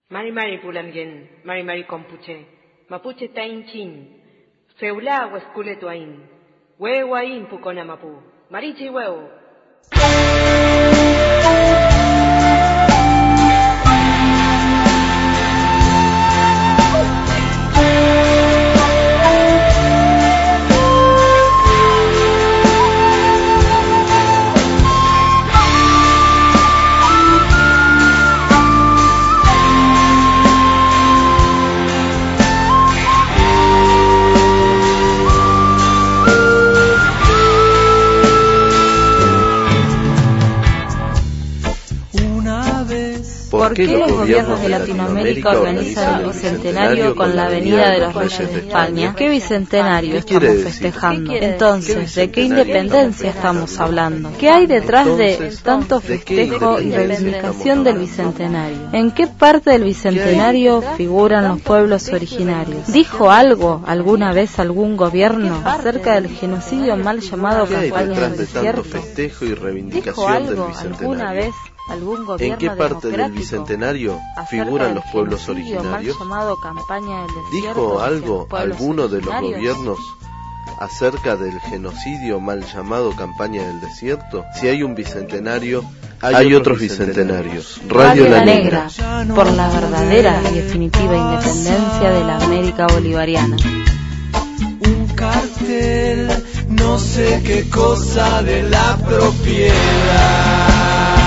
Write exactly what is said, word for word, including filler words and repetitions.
Mari Mari Pulamyen, Mari Mari Compuche, Mapuche Tain Chin, Feula Huescule Tuain, Huehuain Pucona Mapu, Marichi Huevo. ¿Por qué los gobiernos de Latinoamérica organizan el Bicentenario con la Avenida de los Reyes de España? ¿Qué Bicentenario estamos festejando? Entonces, ¿de qué independencia estamos hablando? ¿Qué hay detrás de tanto festejo y reivindicación del Bicentenario? ¿En qué parte del Bicentenario figuran los pueblos originarios? ¿Dijo algo alguna vez algún gobierno acerca del genocidio mal llamado Campaña del Desierto? ¿Dijo algo alguna vez algún gobierno ¿En qué parte del Bicentenario figuran los pueblos originarios? ¿Dijo algo alguno de los gobiernos acerca del genocidio mal llamado Campaña del Desierto? Si hay un Bicentenario, hay otros Bicentenarios. Radio La Negra, por la verdadera y definitiva independencia de la América bolivariana. Un cartel, no sé qué cosa de la propiedad.